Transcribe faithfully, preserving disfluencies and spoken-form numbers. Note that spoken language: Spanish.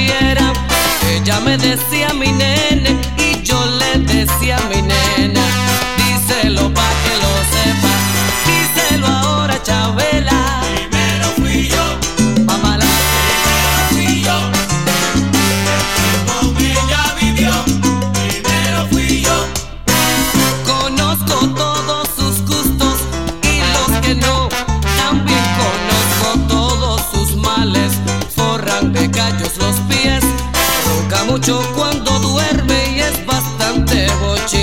supiera. Ella me decía mi nene y yo le decía mi nena. Díselo pa' que lo sepa, díselo ahora, Chabela. Primero fui yo, Papá la primero fui yo, el que con ella vivió. Primero fui yo. conozco todos sus gustos y los que no. También conozco todos sus males. Forran de callos los pies, ronca mucho cuando duerme y es bastante boche.